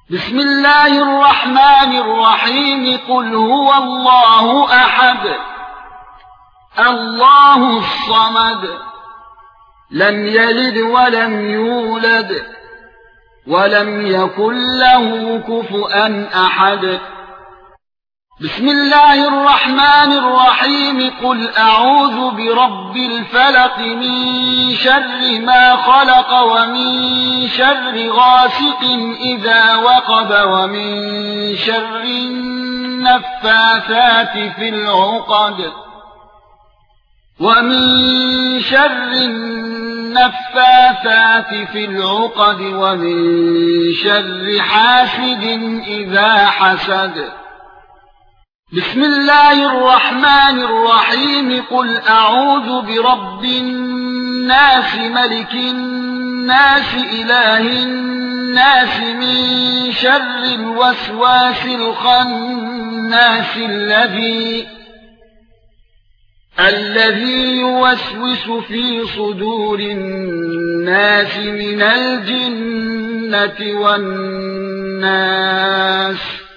بسم الله الرحمن الرحيم قل هو الله احد الله الصمد لم يلد ولم يولد ولم يكن له كفوا احد بسم الله الرحمن الرحيم قل اعوذ برب الفلق من شر ما خلق ومن شر غاسق اذا وقب ومن شر النفاثات في العقد ومن شر حاسد اذا حسد بسم الله الرحمن الرحيم قل اعوذ برب الناس ملك الناس اله الناس من شر الوسواس الخناس الذي يوسوس في صدور الناس من الجنة والناس